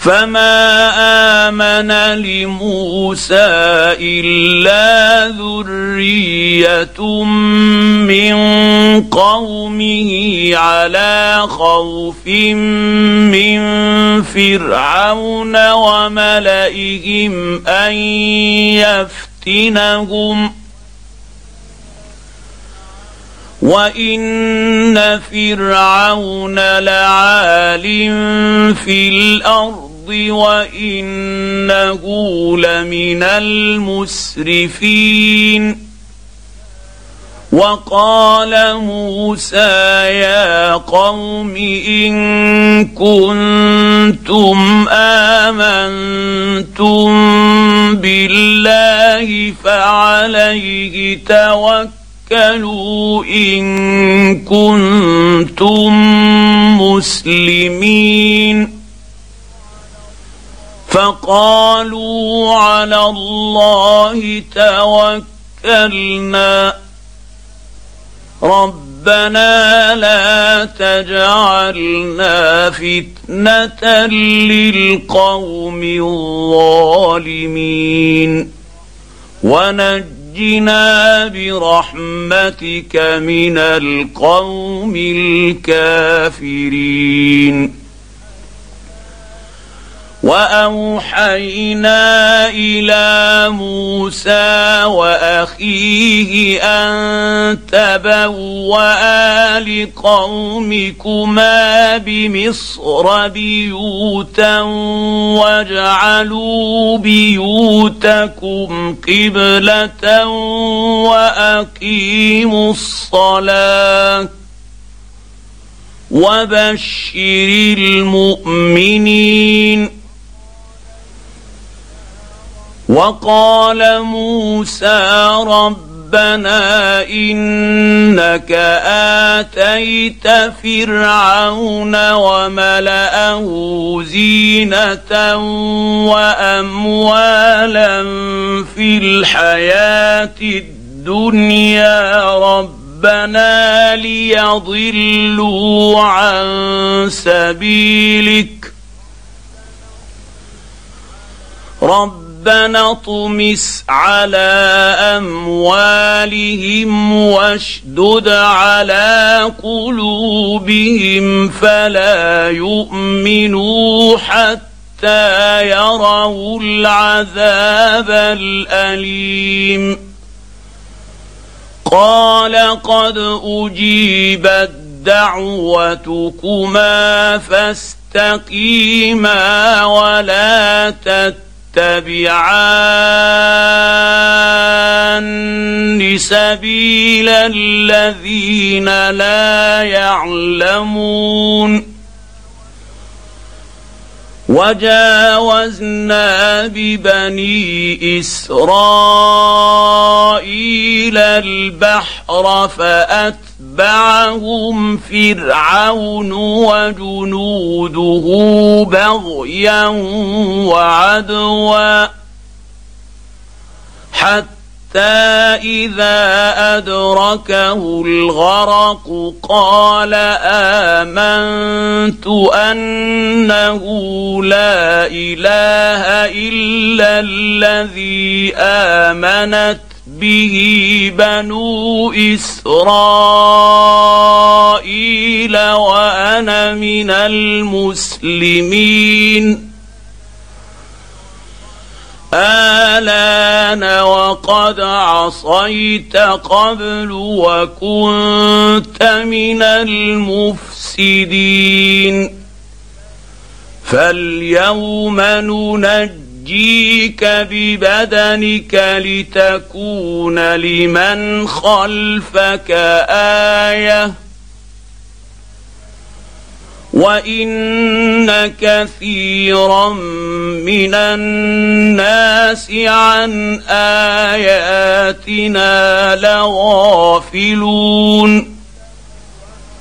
فما آمن لموسى إلا ذرية من قومه على خوف من فرعون وملئهم أن يفتنهم وإن فرعون لعال في الأرض وإنه لمن المسرفين. وقال موسى يا قوم إن كنتم آمنتم بالله فعليه توكلوا إن كنتم مسلمين. فقالوا على الله توكلنا ربنا لا تجعلنا فتنة للقوم الظالمين ونجنا برحمتك من القوم الكافرين. وأوحينا إلى موسى وأخيه أن تبوأ لقومكما بمصر بيوتا واجعلوا بيوتكم قبلة وأقيموا الصلاة وبشر المؤمنين. وقال موسى ربنا إنك آتيت فرعون وملأه زينة وأموالا في الحياة الدنيا ربنا ليضلوا عن سبيلك ربنا اطمس على أموالهم واشدد على قلوبهم فلا يؤمنوا حتى يروا العذاب الأليم. قال قد أجيبت دعوتكما فاستقيما ولا تتبعان سبيل الذين لا يعلمون. وجاوزنا ببني إسرائيل البحر فأتبعهم فرعون وجنوده بغيا وعدوا حتى إذا أدركه الغرق قال آمنت أنه لا إله إلا الذي آمنت به بنو إسرائيل وأنا من المسلمين. آلان وقد عصيت قبل وكنت من المفسدين. فاليوم ننجيك ببدنك لتكون لمن خلفك آية وإن كثيرا من الناس عن آياتنا لغافلون.